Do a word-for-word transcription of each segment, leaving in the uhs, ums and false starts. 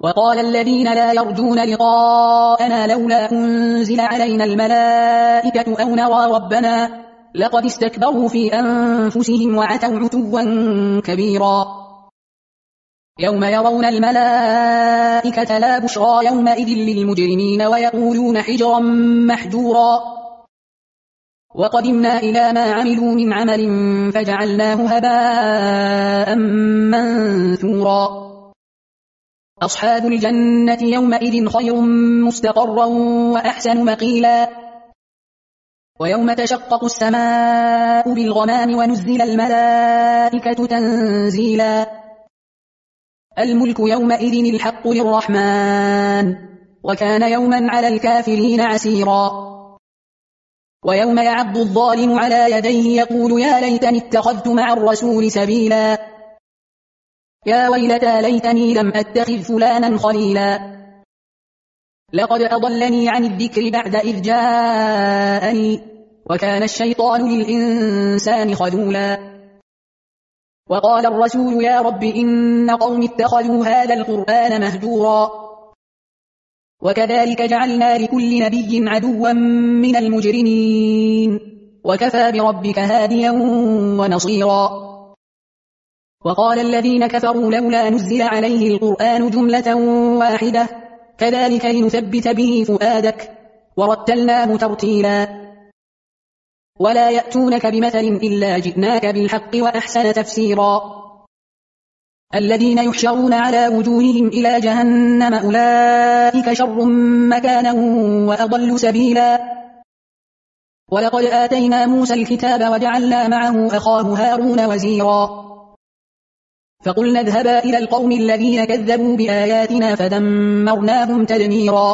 وقال الذين لا يرجون لقاءنا لولا أنزل علينا الملائكة أو نرى ربنا لقد استكبروا في أنفسهم وعتوا عتوا كبيرا. يوم يرون الملائكة لا بشرى يومئذ للمجرمين ويقولون حجرا محجورا. وقدمنا إلى ما عملوا من عمل فجعلناه هباء منثورا. أصحاب الجنة يومئذ خير مستقرا وأحسن مقيلا. ويوم تشقق السماء بالغمام ونزل الملائكة تنزيلا. الملك يومئذ الحق للرحمن وكان يوما على الكافرين عسيرا. ويوم يعض الظالم على يديه يقول يا ليتني اتخذت مع الرسول سبيلا. يا ويلتى ليتني لم أتخذ فلانا خليلا. لقد أضلني عن الذكر بعد إذ جاءني وكان الشيطان للإنسان خذولا. وقال الرسول يا رب إن قوم اتخذوا هذا القرآن مهجورا. وكذلك جعلنا لكل نبي عدوا من المجرمين وكفى بربك هاديا ونصيرا. وقال الذين كفروا لولا نزل عليه القرآن جملة واحدة كذلك لنثبت به فؤادك ورتلناه ترتيلا. ولا يأتونك بمثل إلا جئناك بالحق وأحسن تفسيرا. الذين يحشرون على وجوههم إلى جهنم أولئك شر مكانا وأضل سبيلا. ولقد آتينا موسى الكتاب وجعلنا معه أخاه هارون وزيرا. فقلنا اذهبا إلى القوم الذين كذبوا بآياتنا فدمرناهم تدميرا.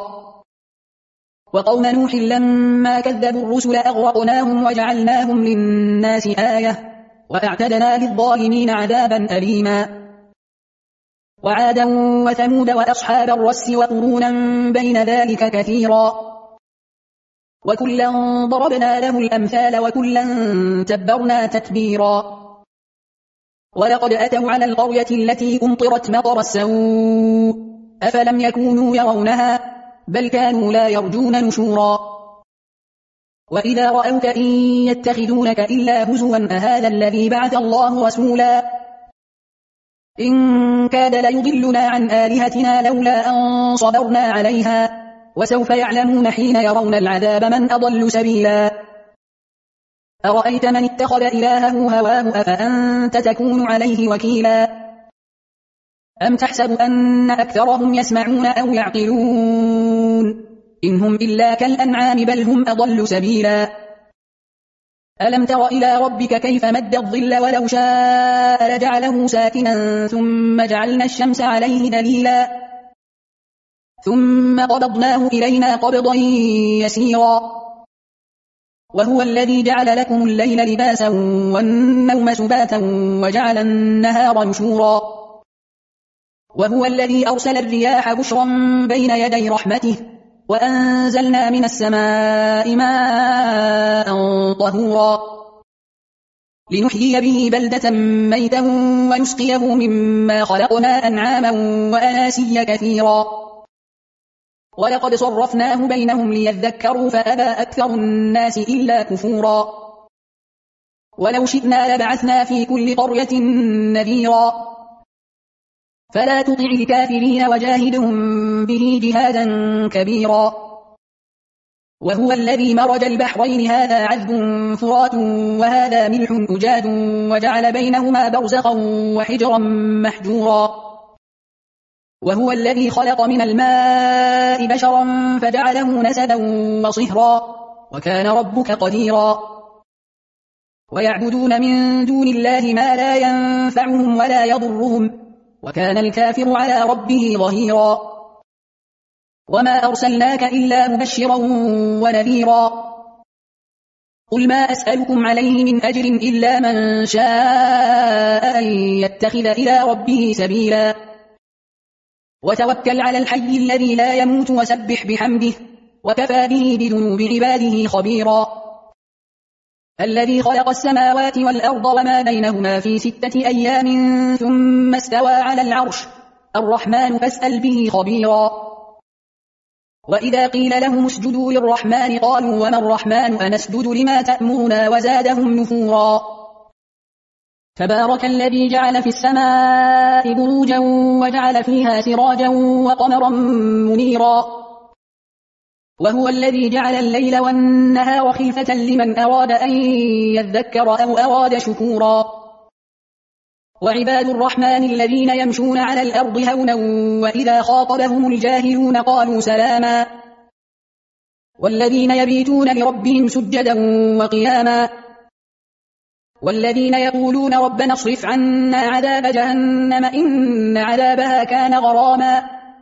وقوم نوح لما كذبوا الرسل أغرقناهم وجعلناهم للناس آية وأعتدنا للظالمين عذابا أليما. وعادا وثمود وأصحاب الرس وقرونا بين ذلك كثيرا. وكلا ضربنا له الأمثال وكلا تبرنا تتبيرا. ولقد أتوا على القرية التي أمطرت مطر السوء أفلم يكونوا يرونها بل كانوا لا يرجون نشورا. وإذا رأوك إن يتخذونك إلا هزوا أهذا الذي بعث الله رسولا إن كاد ليضلنا عن آلهتنا لولا أن صبرنا عليها وسوف يعلمون حين يرون العذاب من أضل سبيلا. أرأيت من اتخذ إلهه هواه أفأنت تكون عليه وكيلا. أم تحسب أن أكثرهم يسمعون أو يعقلون إنهم إلا كالأنعام بل هم أضل سبيلا. ألم تر إلى ربك كيف مد الظل ولو شاء لجعله ساكنا ثم جعلنا الشمس عليه دليلا ثم قبضناه إلينا قبضا يسيرا. وهو الذي جعل لكم الليل لباسا والنوم سباتا وجعل النهار نشورا. وهو الذي أرسل الرياح بشرا بين يدي رحمته وأنزلنا من السماء ماء طهورا لنحيي به بلدة ميتا ونسقيه مما خلقنا أنعاما وأناسيا كثيرا. ولقد صرفناه بينهم ليذكروا فأبى أكثر الناس إلا كفورا. ولو شئنا لبعثنا في كل قرية نذيرا فلا تطع الكافرين وجاهدهم به جهادا كبيرا. وهو الذي مرج البحرين هذا عذب فرات وهذا ملح أجاد وجعل بينهما برزخا وحجرا محجورا. وهو الذي خلق من الماء بشرا فجعله نسبا وصهرا وكان ربك قديرا. ويعبدون من دون الله ما لا ينفعهم ولا يضرهم وكان الكافر على ربه ظهيرا. وما أرسلناك إلا مبشرا ونذيرا. قل ما أسألكم عليه من أجر إلا من شاء أن يتخذ إلى ربه سبيلا. وتوكل على الحي الذي لا يموت وسبح بحمده وكفى به بذنوب عباده خبيرا. الذي خلق السماوات والأرض وما بينهما في ستة أيام ثم استوى على العرش الرحمن فاسأل به خبيرا. وإذا قيل لهم اسجدوا للرحمن قالوا وما الرحمن أنسجد لما تأمرنا وزادهم نفورا. تبارك الذي جعل في السماء بروجا وجعل فيها سراجا وقمرا منيرا. وهو الذي جعل الليل والنهار خلفة لمن أراد أن يذكر أو أراد شكورا. وعباد الرحمن الذين يمشون على الأرض هونا وإذا خاطبهم الجاهلون قالوا سلاما. والذين يبيتون لربهم سجدا وقياما. والذين يقولون ربنا اصرف عنا عذاب جهنم إن عذابها كان غراما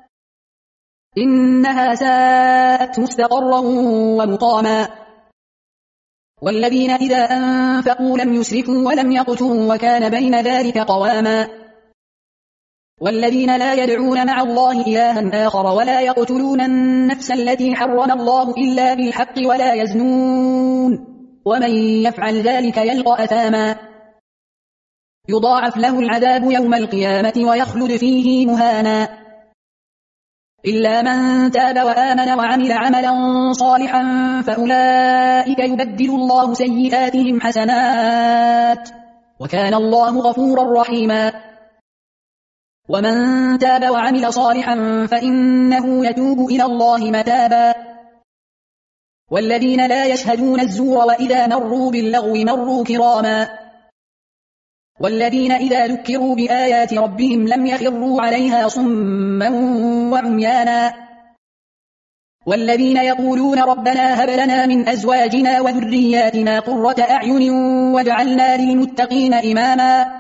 إنها ساءت مستقرا ومقاما. والذين إذا أنفقوا لم يسرفوا ولم يقتروا وكان بين ذلك قواما. والذين لا يدعون مع الله إلها آخر ولا يقتلون النفس التي حرم الله إلا بالحق ولا يزنون ومن يفعل ذلك يلقى أثاما. يضاعف له العذاب يوم القيامة ويخلد فيه مهانا إلا من تاب وآمن وعمل عملا صالحا فأولئك يبدل الله سيئاتهم حسنات وكان الله غفورا رحيما. ومن تاب وعمل صالحا فإنه يتوب إلى الله متابا. والذين لا يشهدون الزور وإذا مروا باللغو مروا كراما. والذين إذا ذكروا بآيات ربهم لم يخروا عليها صما وعميانا. والذين يقولون ربنا هب لنا من أزواجنا وذرياتنا قرة أعين واجعلنا للمتقين إماما.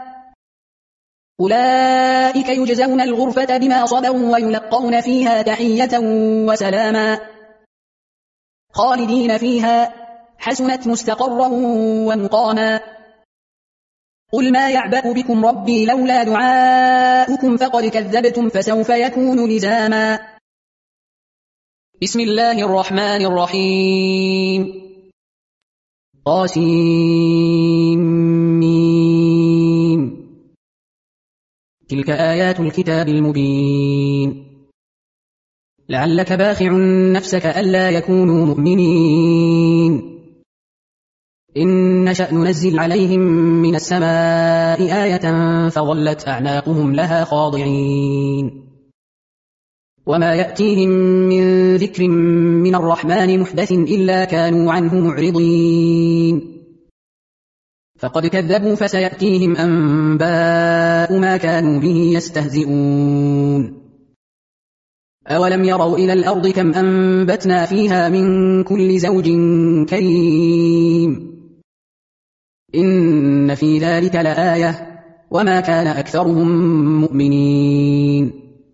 أولئك يجزون الغرفة بما صبروا ويلقون فيها تحية وسلاما خالدين فيها حسنت مستقرا ومقاما. قل ما يعبأ بكم ربي لولا دعاؤكم فقد كذبتم فسوف يكون لزاما. بسم الله الرحمن الرحيم. طاسيم. تلك آيات الكتاب المبين. لعلك باخع نفسك ألا يكونوا مؤمنين. إن نشأ ننزل عليهم من السماء آية فظلت أعناقهم لها خاضعين. وما يأتيهم من ذكر من الرحمن محدث إلا كانوا عنه معرضين. فقد كذبوا فسيأتيهم أنباء ما كانوا به يستهزئون. أولم يروا إلى الأرض كم أنبتنا فيها من كل زوج كريم إن في ذلك لآية وما كان أكثرهم مؤمنين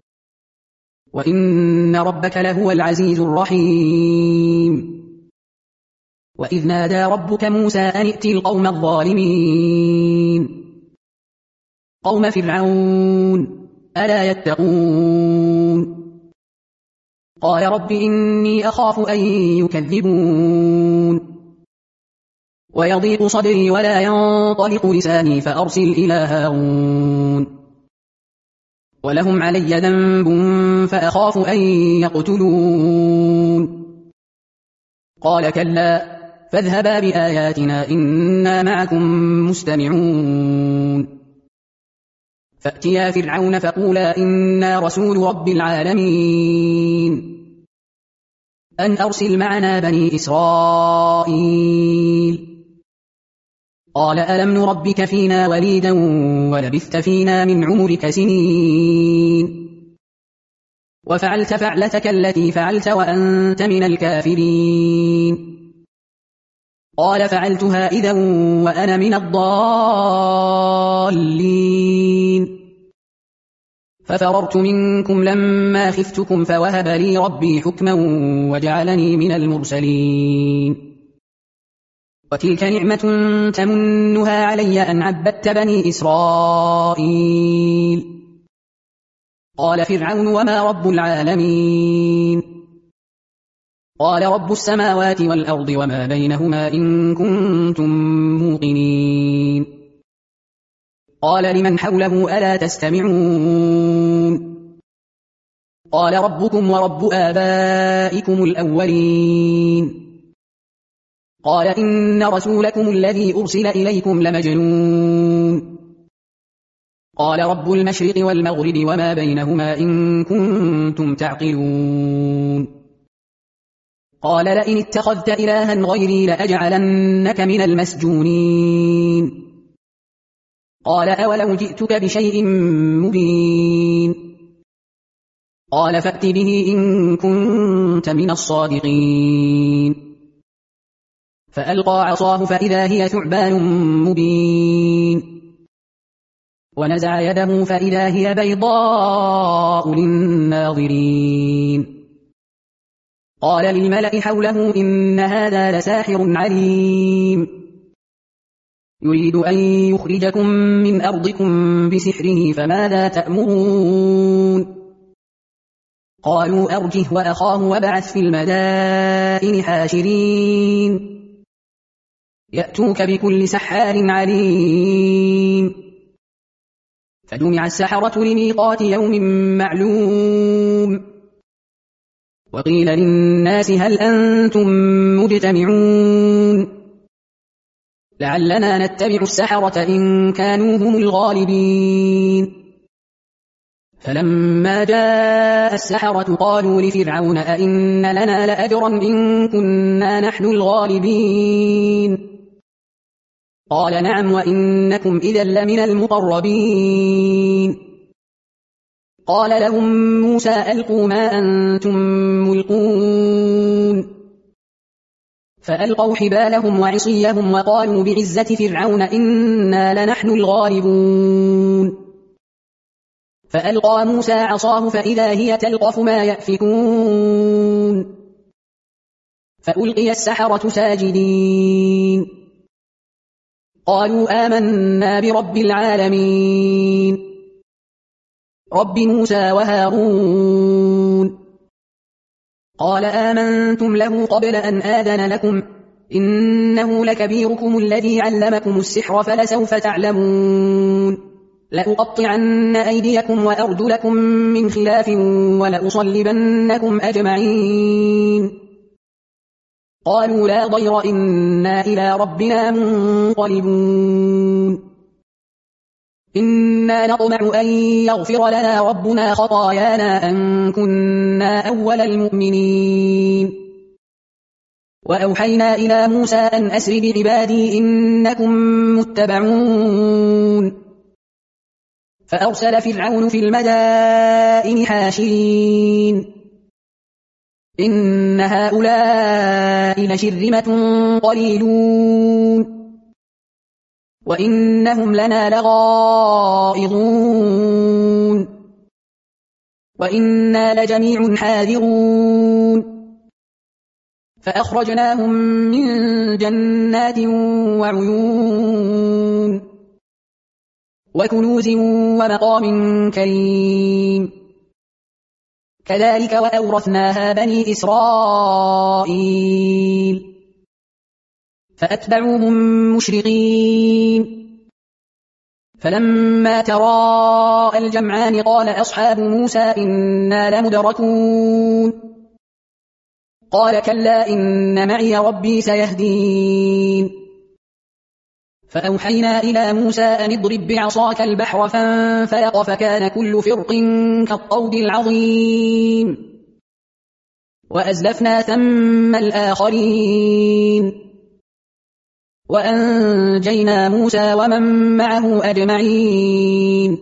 وإن ربك لهو العزيز الرحيم. وإذ نادى ربك موسى أن ائت القوم الظالمين قوم فرعون ألا يتقون. قال رب إني أخاف أن يكذبون ويضيق صدري ولا ينطلق لساني فأرسل إلى هارون ولهم علي ذنب فأخاف أن يقتلون. قال كلا فاذهبا بآياتنا إنا معكم مستمعون. فأتيا فرعون فقولا إنا رسول رب العالمين أن أرسل معنا بني إسرائيل. قال ألم نربك فينا وليدا ولبثت فينا من عمرك سنين وفعلت فعلتك التي فعلت وأنت من الكافرين. قال فعلتها إذا وأنا من الضالين. ففررت منكم لما خفتكم فوهب لي ربي حكما وجعلني من المرسلين. وتلك نعمة تمنها علي أن عبدت بني إسرائيل. قال فرعون وما رب العالمين. قال رب السماوات والأرض وما بينهما إن كنتم موقنين. قال لمن حوله ألا تستمعون قال ربكم ورب آبائكم الأولين قال إن رسولكم الذي أرسل إليكم لمجنون قال رب المشرق والمغرب وما بينهما إن كنتم تعقلون قال لئن اتخذت إلها غيري لأجعلنك من المسجونين قال أولو جئتك بشيء مبين قال فأت به إن كنت من الصادقين فألقى عصاه فإذا هي ثعبان مبين ونزع يده فإذا هي بيضاء للناظرين قال للملأ حوله إن هذا لساحر عليم يريد أن يخرجكم من أرضكم بسحره فماذا تأمرون قالوا أرجه وأخاه وابعث في المدائن حاشرين يأتوك بكل سحار عليم فجمع السحرة لميقات يوم معلوم وقيل للناس هل أنتم مجتمعون لعلنا نتبع السحرة إن كانوا هم الغالبين فلما جاء السحرة قالوا لفرعون أئن لنا لأجرا إن كنا نحن الغالبين قال نعم وإنكم إذا لمن المقربين قال لهم موسى ألقوا ما أنتم ملقون فألقوا حبالهم وعصيهم وقالوا بعزة فرعون إنا لنحن الغالبون فألقى موسى عصاه فإذا هي تلقف ما يأفكون فألقي السحرة ساجدين قالوا آمنا برب العالمين رب موسى وهارون قال آمنتم له قبل أن آذن لكم إنه لكبيركم الذي علمكم السحر فلسوف تعلمون لأقطعن أيديكم وأرجلكم من خلاف ولأصلبنكم أجمعين قالوا لا ضير إنا إلى ربنا منقلبون إنا نطمع أن يغفر لنا ربنا خطايانا أن كنا أول المؤمنين وأوحينا إلى موسى أن أسر بعبادي إنكم متبعون فأرسل فرعون في المدائن حاشرين إن هؤلاء لشرذمة قليلون وإنهم لنا لغائظون وإنا لجميع حاذرون فأخرجناهم من جنات وعيون وكنوز ومقام كريم كذلك وأورثناها بني إسرائيل فأتبعوهم مشرقين فلما تراءى الجمعان قال أصحاب موسى إنا لمدركون قال كلا إن معي ربي سيهدين فأوحينا إلى موسى أن اضرب بعصاك البحر فانفلق فكان كل فرق كالطود العظيم وأزلفنا ثم الآخرين وأنجينا موسى ومن معه أجمعين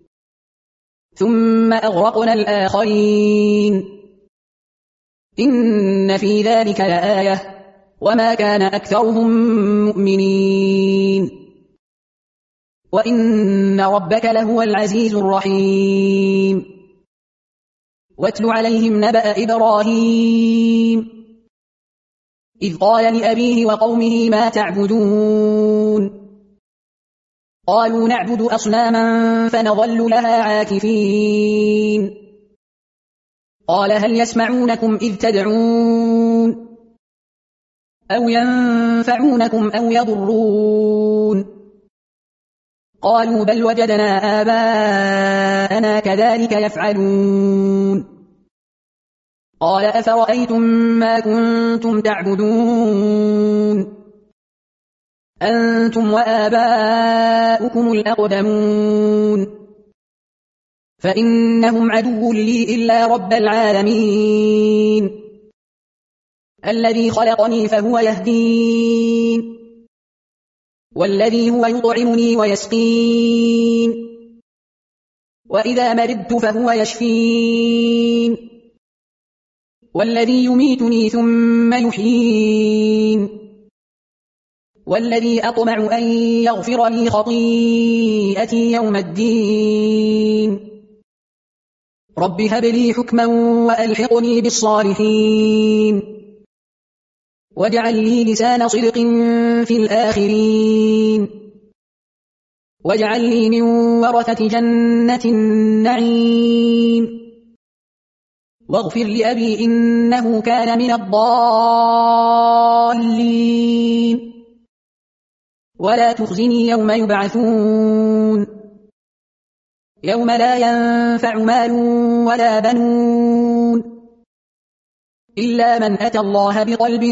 ثم أغرقنا الآخرين إن في ذلك لآية وما كان أكثرهم مؤمنين وإن ربك لهو العزيز الرحيم واتل عليهم نبأ إبراهيم إذ قال لأبيه وقومه ما تعبدون قالوا نعبد أصناما فنظل لها عاكفين قال هل يسمعونكم إذ تدعون أو ينفعونكم أو يضرون قالوا بل وجدنا آباءنا كذلك يفعلون قال أفرأيتم ما كنتم تعبدون أنتم وآباؤكم الأقدمون فإنهم عدو لي إلا رب العالمين الذي خلقني فهو يهدين والذي هو يطعمني ويسقين وإذا مرضت فهو يشفين والذي يميتني ثم يحيين والذي أطمع أن يغفر لي خطيئتي يوم الدين رب هب لي حكما وألحقني بالصالحين واجعل لي لسان صدق في الآخرين واجعل لي من ورثة جنة النعيم واغفر لأبي إنه كان من الضالين ولا تخزني يوم يبعثون يوم لا ينفع مال ولا بنون إلا من أتى الله بقلب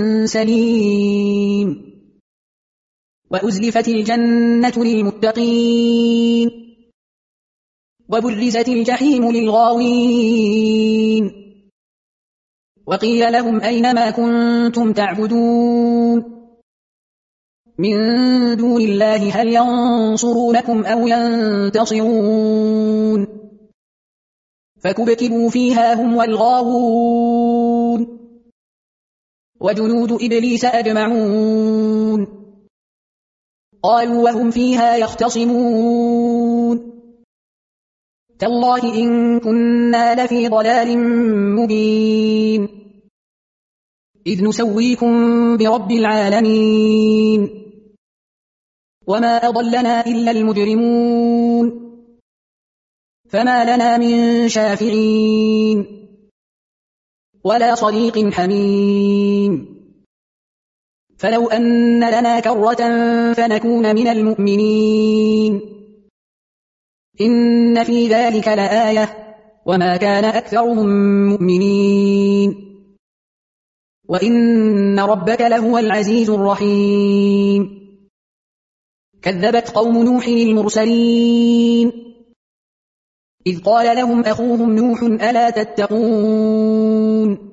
سليم وأزلفت الجنة للمتقين وبرزت الجحيم للغاوين وقيل لهم أين ما كنتم تعبدون من دون الله هل ينصرونكم أو ينتصرون فكبكبوا فيها هم والغاوون وجنود إبليس أجمعون قالوا وهم فيها يختصمون تالله إن كنا لفي ضلال مبين إذ نسويكم برب العالمين وما أضلنا إلا المجرمون فما لنا من شافعين ولا صديق حميم فلو أن لنا كرة فنكون من المؤمنين إن في ذلك لآية وما كان أكثرهم مؤمنين وإن ربك لهو العزيز الرحيم كذبت قوم نوح المرسلين إذ قال لهم أخوهم نوح ألا تتقون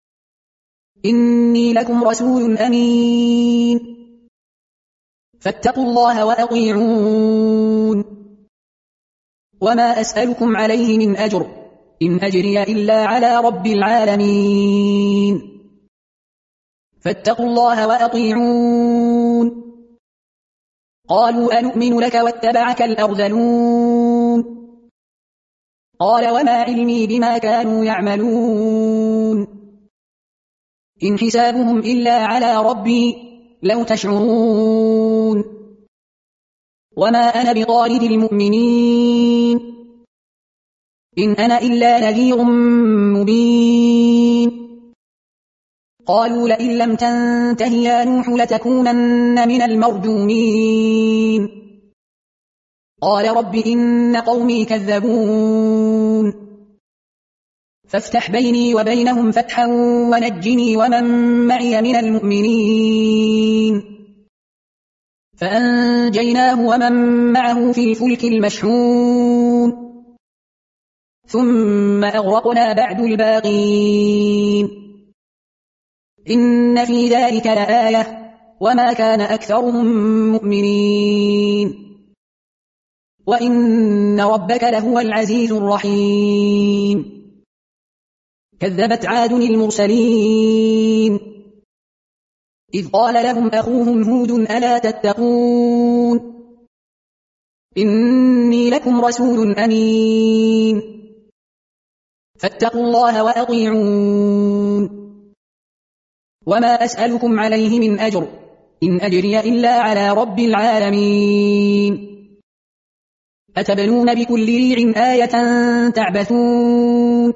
إني لكم رسول أمين فاتقوا الله وأطيعون وما أسألكم عليه من أجر إن أجري إلا على رب العالمين فاتقوا الله وأطيعون قالوا أنؤمن لك واتبعك الأرذلون قال وما علمي بما كانوا يعملون إن حسابهم إلا على ربي لو تشعرون وما أنا بطارد المؤمنين إن أنا إلا نذير مبين قالوا لئن لم تنته يا نوح لتكونن من المرجومين قال رب إن قومي كذبون فافتح بيني وبينهم فتحا ونجني ومن معي من المؤمنين فأنجيناه ومن معه في الفلك المشحون ثم أغرقنا بعد الباقين إن في ذلك لآية وما كان أكثرهم مؤمنين وإن ربك لهو العزيز الرحيم كذبت عاد المرسلين إذ قال لهم أخوهم هود ألا تتقون إني لكم رسول أمين فاتقوا الله وأطيعون وما أسألكم عليه من أجر إن أجري إلا على رب العالمين أتبنون بكل ريع آية تعبثون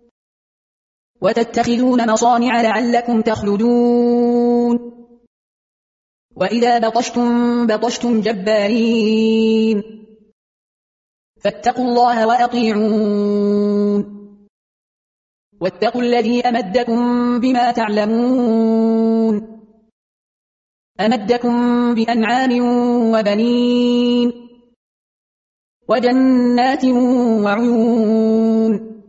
وتتخذون مصانع لعلكم تخلدون وإذا بطشتم بطشتم جبارين فاتقوا الله وأطيعون واتقوا الذي أمدكم بما تعلمون أمدكم بأنعام وبنين وجنات وعيون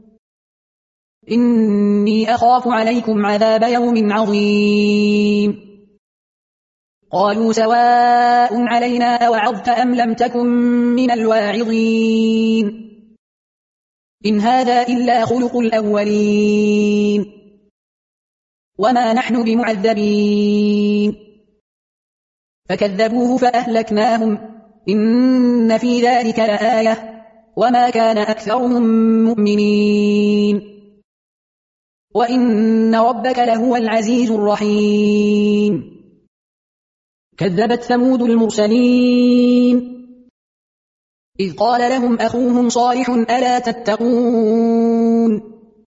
إني أخاف عليكم عذاب يوم عظيم قالوا سواء علينا أوعظت أم لم تكن من الواعظين إن هذا إلا خلق الأولين وما نحن بمعذبين فكذبوه فأهلكناهم إن في ذلك لآية وما كان أكثرهم مؤمنين وإن ربك لهو العزيز الرحيم كذبت ثمود المرسلين إذ قال لهم أخوهم صالح ألا تتقون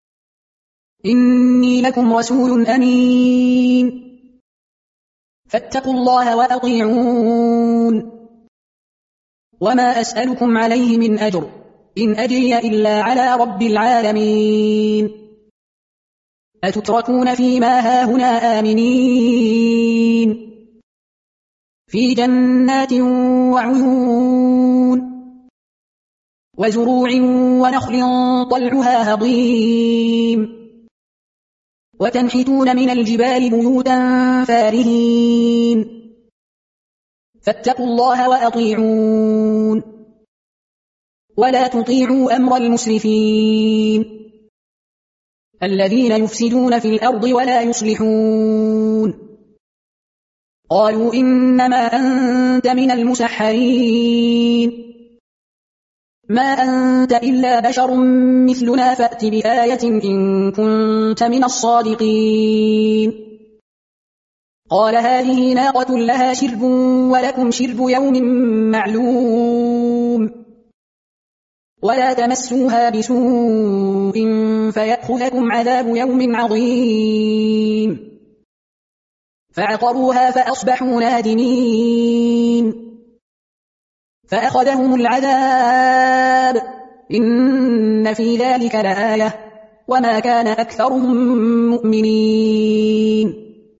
إني لكم رسول أمين فاتقوا الله وأطيعون وما أسألكم عليه من أجر إن أجري إلا على رب العالمين أتتركون فيما هاهنا آمنين في جنات وعيون وزروع ونخل طلعها هضيم وتنحتون من الجبال بيوتا فارهين فاتقوا الله وأطيعون ولا تطيعوا أمر المسرفين الذين يفسدون في الأرض ولا يصلحون قالوا إنما أنت من المسحرين ما أنت إلا بشر مثلنا فأت بآية إن كنت من الصادقين قال هذه ناقة لها شرب ولكم شرب يوم معلوم ولا تمسوها بسوء فيأخذكم عذاب يوم عظيم فعقروها فأصبحوا نادمين فأخذهم العذاب إن في ذلك لآية وما كان أكثرهم مؤمنين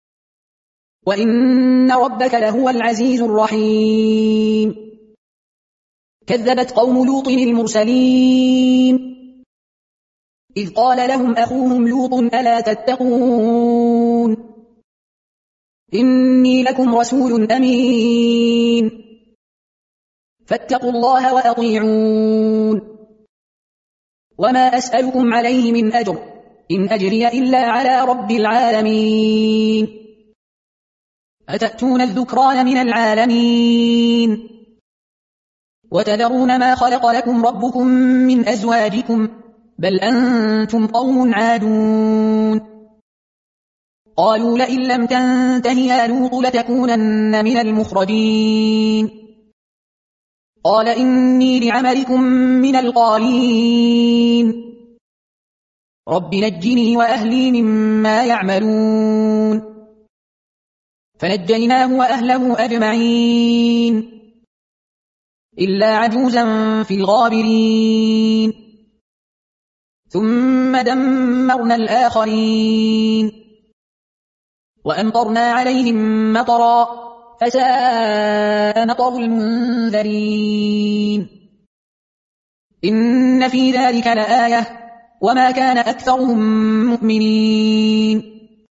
وإن ربك لهو العزيز الرحيم كذبت قوم لوط المرسلين إذ قال لهم أخوهم لوط ألا تتقون إني لكم رسول أمين فاتقوا الله وأطيعون وما أسألكم عليه من أجر إن أجري إلا على رب العالمين أتأتون الذكران من العالمين وتذرون ما خلق لكم ربكم من أزواجكم بل أنتم قوم عادون قالوا لئن لم تنته يا لوط لتكونن من المخرجين قال إني لعملكم من القالين رب نجني وأهلي مما يعملون فنجيناه وأهله أجمعين إلا عجوزا في الغابرين ثم دمرنا الآخرين وأمطرنا عليهم مطرا فساء مطر المنذرين إن في ذلك لآية وما كان أكثرهم مؤمنين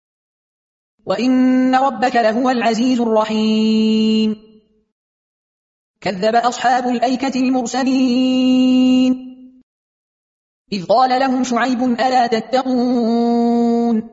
وإن ربك لهو العزيز الرحيم كذب أصحاب الأيكة المرسلين إذ قال لهم شعيب ألا تتقون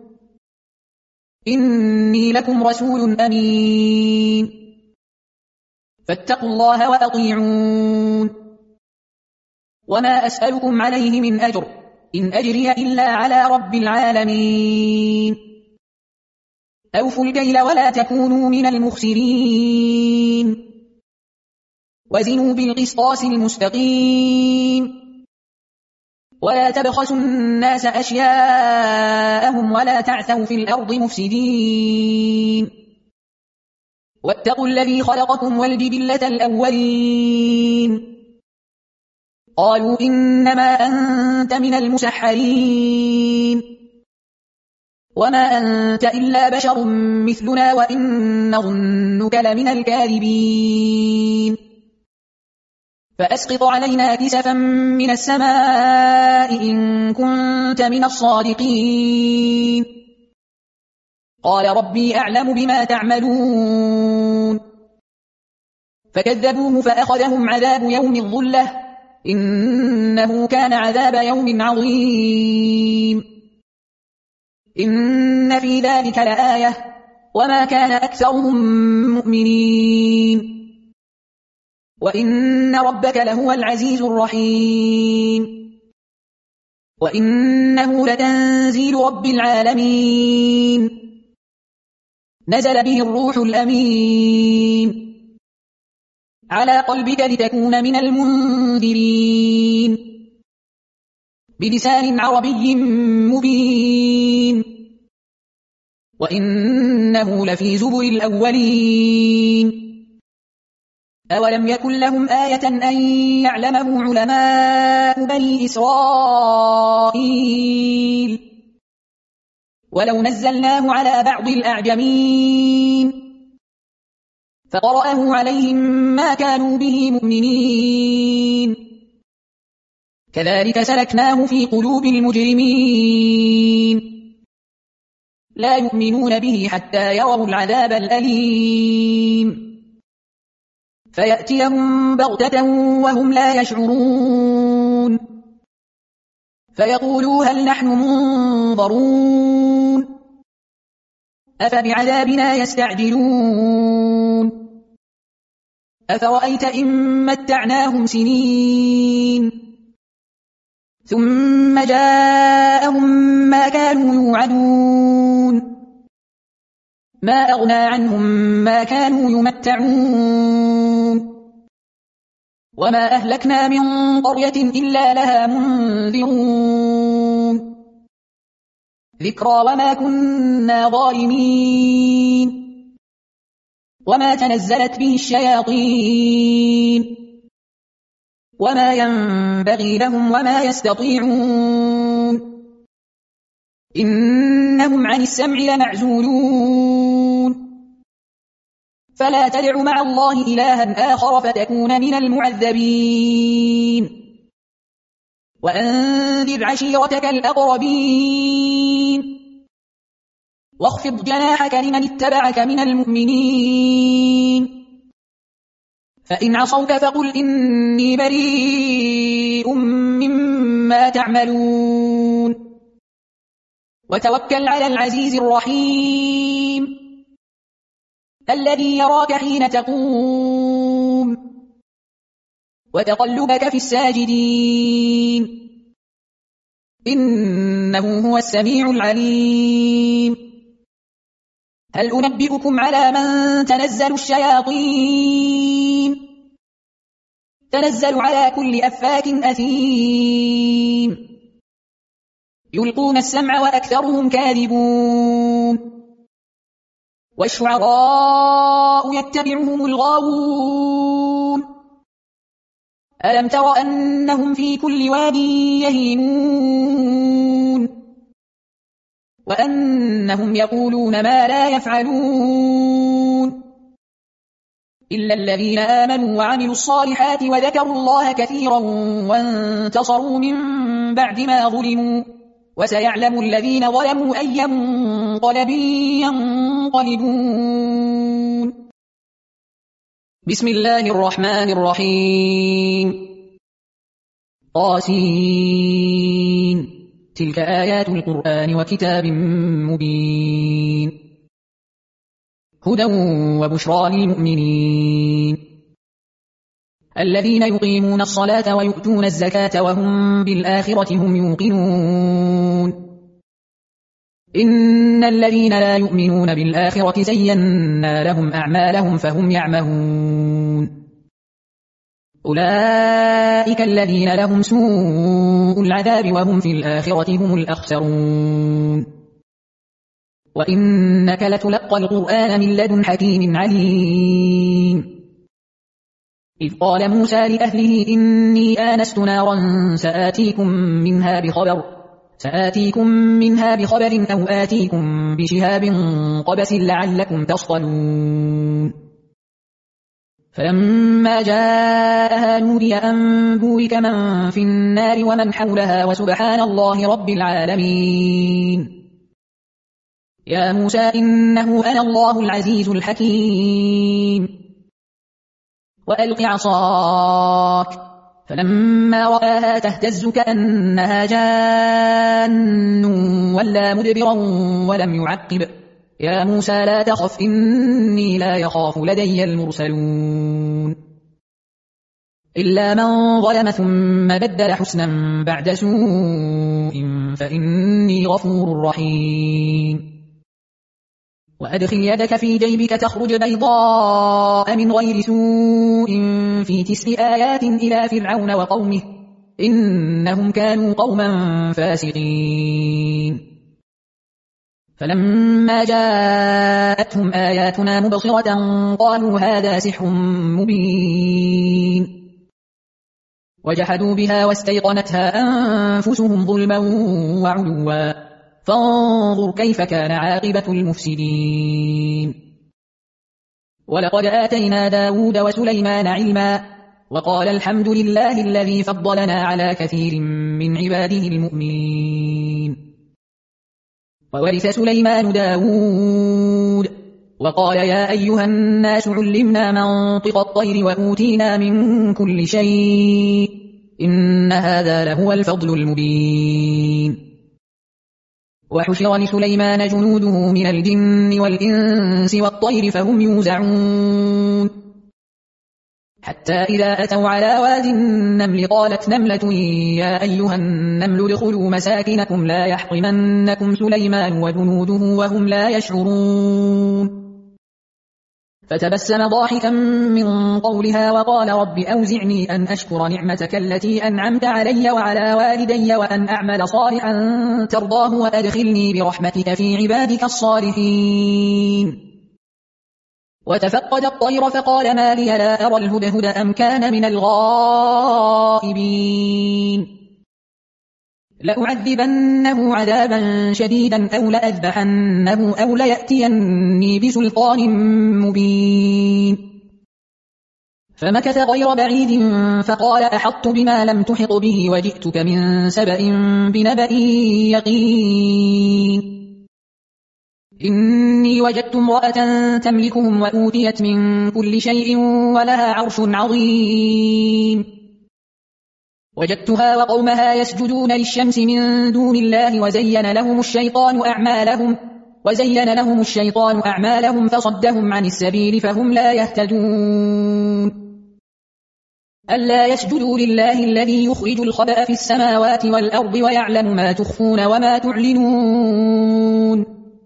إني لكم رسول أمين فاتقوا الله وأطيعون وما أسألكم عليه من أجر إن أجري إلا على رب العالمين أوفوا الكيل ولا تكونوا من المخسرين وزنوا بالقسطاس المستقيم ولا تبخسوا الناس أشياءهم ولا تعثوا في الأرض مفسدين واتقوا الذي خلقكم والجبلة الأولين قالوا إنما أنت من المسحرين وما أنت إلا بشر مثلنا وإن نظنك لمن الكاذبين فأسقط علينا كسفا من السماء إن كنت من الصادقين قال ربي أعلم بما تعملون فكذبوه فأخذهم عذاب يوم الظلة إنه كان عذاب يوم عظيم إن في ذلك لآية وما كان أكثرهم مؤمنين وإن ربك لهو العزيز الرحيم وإنه لتنزيل رب العالمين نزل به الروح الأمين على قلبك لتكون من المنذرين بلسان عربي مبين وإنه لفي زبر الأولين أولم يكن لهم آية أن يعلمه علماء بني إسرائيل ولو نزلناه على بعض الأعجمين فقرأه عليهم ما كانوا به مؤمنين كذلك سلكناه في قلوب المجرمين لا يؤمنون به حتى يروا العذاب الأليم فيأتيهم بغتة وهم لا يشعرون فيقولوا هل نحن منظرون أفبعذابنا يستعجلون أفرأيت إن متعناهم سنين ثم جاءهم ما كانوا يوعدون ما أغنى عنهم ما كانوا يمتعون وما أهلكنا من قرية إلا لها منذرون ذكرى وما كنا ظالمين وما تنزلت به الشياطين وما ينبغي لهم وما يستطيعون إنهم عن السمع لمعزولون فلا تدع مع الله إلها آخر فتكون من المعذبين وأنذر عشيرتك الأقربين واخفض جناحك لمن اتبعك من المؤمنين فإن عصوك فقل إني بريء مما تعملون وتوكل على العزيز الرحيم الذي يراك حين تقوم وتقلبك في الساجدين إنه هو السميع العليم هل أنبئكم على من تنزل الشياطين تنزل على كل أفاك أثيم يلقون السمع وأكثرهم كاذبون والشعراء يتبعهم الغاوون ألم تر أنهم في كل واد يهيمون وأنهم يقولون ما لا يفعلون إلا الذين آمنوا وعملوا الصالحات وذكروا الله كثيرا وانتصروا من بعد ما ظلموا وسيعلم الذين ظلموا أي منقلب ينقلبون بسم الله الرحمن الرحيم طاسين تلك آيات القرآن وكتاب مبين هدى وبشرى للمؤمنين الذين يقيمون الصلاة ويؤتون الزكاة وهم بالآخرة هم يوقنون إن الذين لا يؤمنون بالآخرة زينا لهم أعمالهم فهم يعمهون أولئك الذين لهم سوء العذاب وهم في الآخرة هم الأخسرون وإنك لتلقى القرآن من لدن حكيم عليم إذ قال موسى لأهله إني آنست نارا سآتيكم منها بخبر سآتيكم منها بخبر أو آتيكم بشهاب قبس لعلكم تصطلون فلما جاءها نودي أن بورك من في النار ومن حولها وسبحان الله رب العالمين يا موسى إنه أنا الله العزيز الحكيم وألق عصاك فلما رآها تهتز كأنها جان ولا مدبرا ولم يعقب يا موسى لا تخف إني لا يخاف لدي المرسلون إلا من ظلم ثم بدل حسنا بعد سوء فإني غفور رحيم وأدخل يدك في جيبك تخرج بيضاء من غير سوء في تسع آيات إلى فرعون وقومه إنهم كانوا قوما فاسقين فلما جاءتهم آياتنا مبصرة قالوا هذا سحر مبين وجحدوا بها واستيقنتها أنفسهم ظلما وعلوا فانظر كيف كان عاقبة المفسدين ولقد آتينا داود وسليمان علما وقال الحمد لله الذي فضلنا على كثير من عباده المؤمنين وورث سليمان داود وقال يا أيها الناس علمنا منطق الطير وأوتينا من كل شيء إن هذا لهو الفضل المبين وحشر لسليمان جنوده من الجن والإنس والطير فهم يوزعون حتى إذا أتوا على واد النمل قالت نملة يا أيها النمل ادخلوا مساكنكم لا يحطمنكم سليمان وجنوده وهم لا يشعرون فتبسم ضاحكا من قولها وقال رب أوزعني أن أشكر نعمتك التي أنعمت علي وعلى والدي وأن أعمل صالحا ترضاه وأدخلني برحمتك في عبادك الصالحين وتفقد الطير فقال ما لي لا أرى الهدهد أم كان من الغائبين لأعذبنه عذابا شديدا أو لأذبحنه أو ليأتيني بسلطان مبين فمكث غير بعيد فقال أحطت بما لم تحط به وجئتك من سبأ بنبأ يقين إني وجدت امرأة تملكهم وأوتيت من كل شيء ولها عرش عظيم وجدتها وقومها يسجدون للشمس من دون الله وزين لهم الشيطان أعمالهم وزين لهم الشيطان أعمالهم فصدهم عن السبيل فهم لا يهتدون ألا يسجدوا لله الذي يخرج الخبأ في السماوات والأرض ويعلم ما تخفون وما تعلنون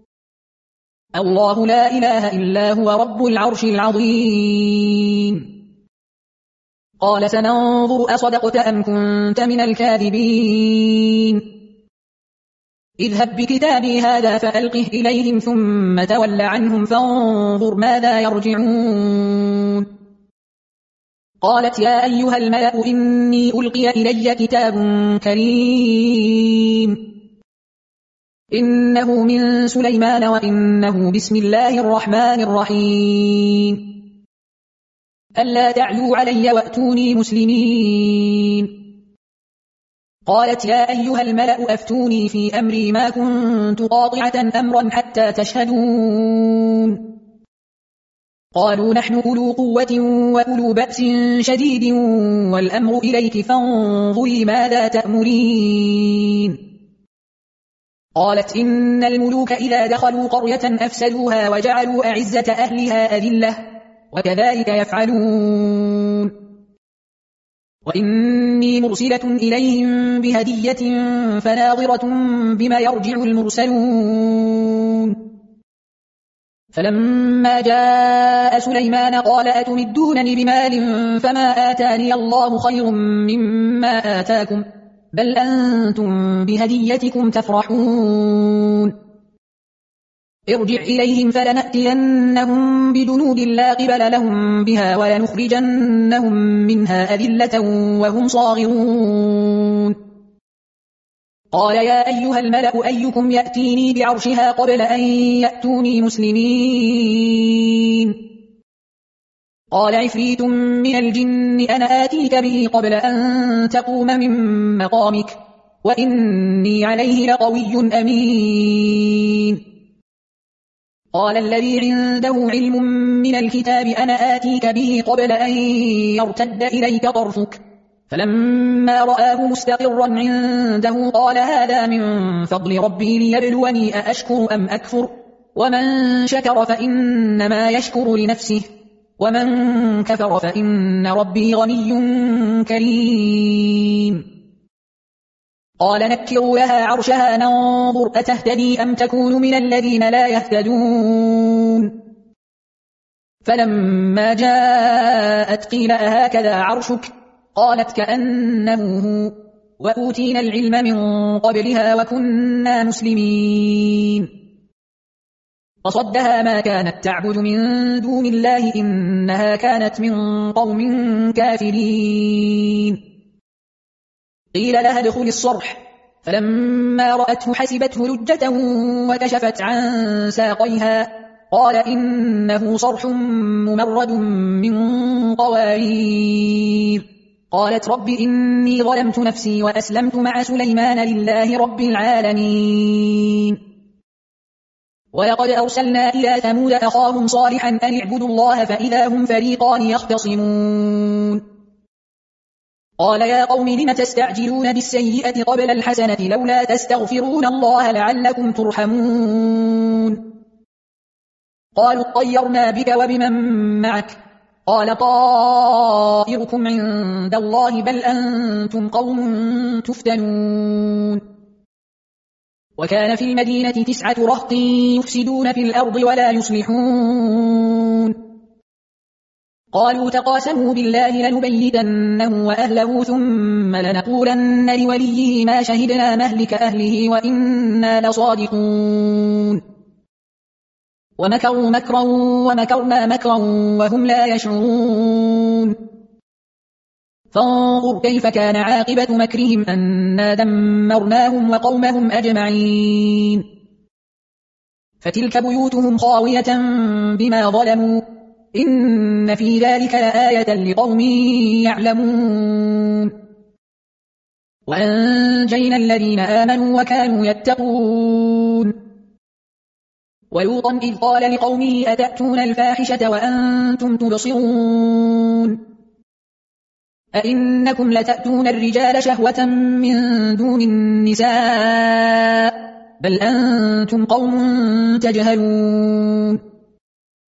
الله لا إله إلا هو رب العرش العظيم قال سننظر أصدقت أم كنت من الكاذبين اذهب بكتابي هذا فألقه إليهم ثم تول عنهم فانظر ماذا يرجعون قالت يا أيها الملأ إني ألقي إلي كتاب كريم إنه من سليمان وإنه بسم الله الرحمن الرحيم ألا تعلوا علي وأتوني مسلمين قالت يا أيها الملأ أفتوني في أمري ما كنت قاطعة أمرا حتى تشهدون قالوا نحن أولو قوة وأولو بأس شديد والأمر إليك فانظري ماذا تأمرين قالت إن الملوك إذا دخلوا قرية أفسدوها وجعلوا أعزة أهلها أذلة وكذلك يفعلون وإني مرسلة إليهم بهدية فناظرة بما يرجع المرسلون فلما جاء سليمان قال أتمدونني بمال فما آتاني الله خير مما آتاكم بل أنتم بهديتكم تفرحون ارجع إليهم فلنأتينهم بجنود لا قبل لهم بها ولنخرجنهم منها أذلة وهم صاغرون قال يا أيها الملأ أيكم يأتيني بعرشها قبل أن يأتوني مسلمين قال عفريت من الجن أنا آتيك به قبل أن تقوم من مقامك وإني عليه لقوي أمين قال الذي عنده علم من الكتاب أنا آتيك به قبل أن يرتد إليك طرفك فلما رآه مستقرا عنده قال هذا من فضل ربي ليبلوني أأشكر أم أكفر ومن شكر فإنما يشكر لنفسه ومن كفر فإن ربي غني كريم قال نكروا لها عرشها ننظر أتهتدي أم تكون من الذين لا يهتدون فلما جاءت قيل أهكذا عرشك قالت كأنه هو وأوتينا العلم من قبلها وكنا مسلمين فصدها ما كانت تعبد من دون الله إنها كانت من قوم كافرين قيل لها ادخل الصرح فلما رأته حسبته لجة وكشفت عن ساقيها قال إنه صرح ممرد من قوارير قالت رب إني ظلمت نفسي وأسلمت مع سليمان لله رب العالمين ولقد أرسلنا إلى ثمود أخاهم صالحا أن اعبدوا الله فإذا هم فريقان يختصمون قال يا قوم لم تستعجلون بالسيئة قبل الحسنة لولا تستغفرون الله لعلكم ترحمون قالوا اطيرنا بك وبمن معك قال طائركم عند الله بل أنتم قوم تفتنون وكان في المدينة تسعة رهط يفسدون في الأرض ولا يصلحون قالوا تقاسموا بالله لنبيتنه وأهله ثم لنقولن لوليه ما شهدنا مهلك أهله وإنا لصادقون ومكروا مكرا ومكرنا مكرا وهم لا يشعرون فانظر كيف كان عاقبة مكرهم أنا دمرناهم وقومهم أجمعين فتلك بيوتهم خاوية بما ظلموا إن في ذلك لآية لقوم يعلمون وأنجينا الذين آمنوا وكانوا يتقون ولوطا إذ قال لقومه أتأتون الفاحشة وأنتم تبصرون أئنكم لتأتون الرجال شهوة من دون النساء بل أنتم قوم تجهلون